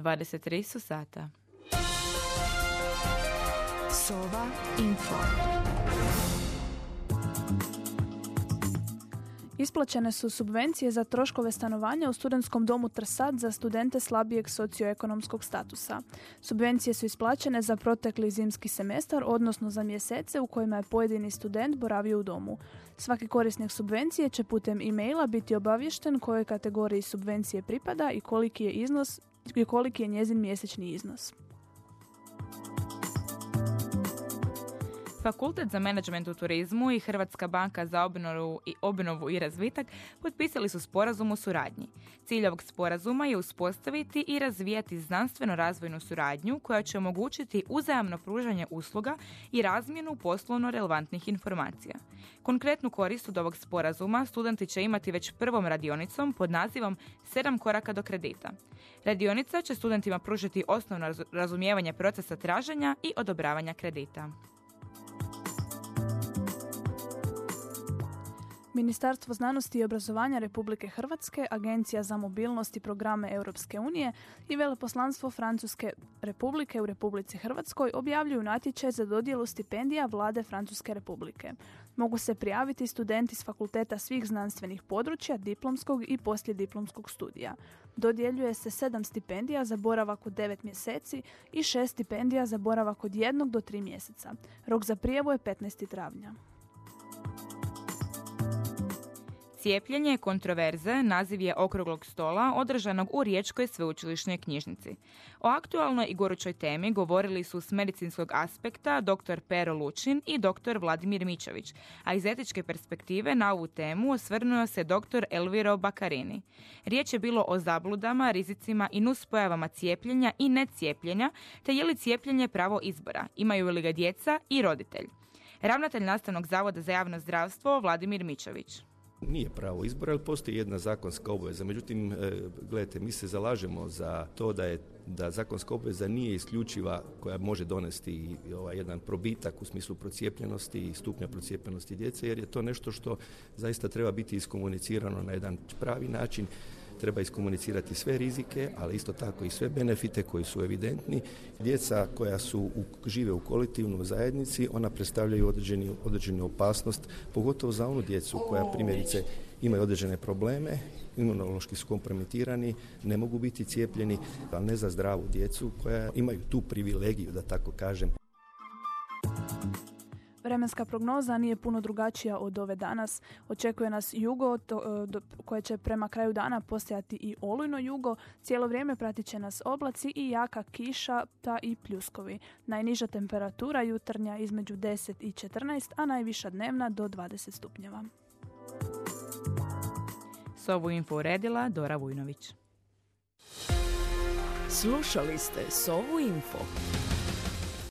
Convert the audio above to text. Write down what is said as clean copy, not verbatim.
23 su sata. Sova Info. Isplaćene su subvencije za troškove stanovanja u studentskom domu Trsat za studente slabijeg socioekonomskog statusa. Subvencije su isplaćene za protekli zimski semestar, odnosno za mjesece u kojima je pojedini student boravio u domu. Svaki korisnik subvencije će putem e-maila biti obaviješten kojoj kategoriji subvencije pripada i koliki je njezin mjesečni iznos. Fakultet za menadžment u turizmu i Hrvatska banka za obnovu i razvitak potpisali su sporazum o suradnji. Cilj ovog sporazuma je uspostaviti i razvijati znanstveno-razvojnu suradnju koja će omogućiti uzajamno pružanje usluga i razmjenu poslovno relevantnih informacija. Konkretnu korist od ovog sporazuma studenti će imati već prvom radionicom pod nazivom 7 koraka do kredita. Radionica će studentima pružiti osnovno razumijevanje procesa traženja i odobravanja kredita. Ministarstvo znanosti i obrazovanja Republike Hrvatske, Agencija za mobilnost i programe Europske unije i Veleposlanstvo Francuske Republike u Republici Hrvatskoj objavljuju natječaj za dodjelu stipendija Vlade Francuske Republike. Mogu se prijaviti studenti s fakulteta svih znanstvenih područja, diplomskog i poslijediplomskog studija. Dodjeljuje se 7 stipendija za boravak od 9 mjeseci i 6 stipendija za boravak od 1 do 3 mjeseca. Rok za prijavu je 15. travnja. Cijepljenje je kontroverze, naziv je okruglog stola održanog u Riječkoj sveučilišnoj knjižnici. O aktualnoj i gorućoj temi govorili su s medicinskog aspekta dr. Pero Lučin i dr. Vladimir Mičević, a iz etičke perspektive na ovu temu osvrnuo se dr. Elviro Bakarini. Riječ je bilo o zabludama, rizicima i nuspojavama cijepljenja i necijepljenja, te je li cijepljenje pravo izbora, imaju li ga djeca i roditelj. Ravnatelj Nastavnog zavoda za javno zdravstvo Vladimir Mičević. Nije pravo izbora, ali postoji jedna zakonska obveza. Međutim, gledajte, mi se zalažemo za to da zakonska obveza nije isključiva koja može donesti jedan probitak u smislu procijepljenosti i stupnja procijepljenosti djece, jer je to nešto što zaista treba biti iskomunicirano na jedan pravi način. Treba iskomunicirati sve rizike, ali isto tako i sve benefite koji su evidentni. Djeca koja žive u kolektivnoj zajednici, ona predstavljaju određenu opasnost, pogotovo za onu djecu koja primjerice imaju određene probleme, imunološki su kompromitirani, ne mogu biti cijepljeni, ali ne za zdravu djecu koja imaju tu privilegiju, da tako kažem. Vremenska prognoza nije puno drugačija od ove danas. Očekuje nas jugo koje će prema kraju dana postajati i olujno jugo. Cijelo vrijeme pratit će nas oblaci i jaka kiša pa i pljuskovi. Najniža temperatura jutarnja između 10 i 14, a najviša dnevna do 20 stupnjeva. Sovu info uredila Dora Vujnović. Slušali ste Sovu info.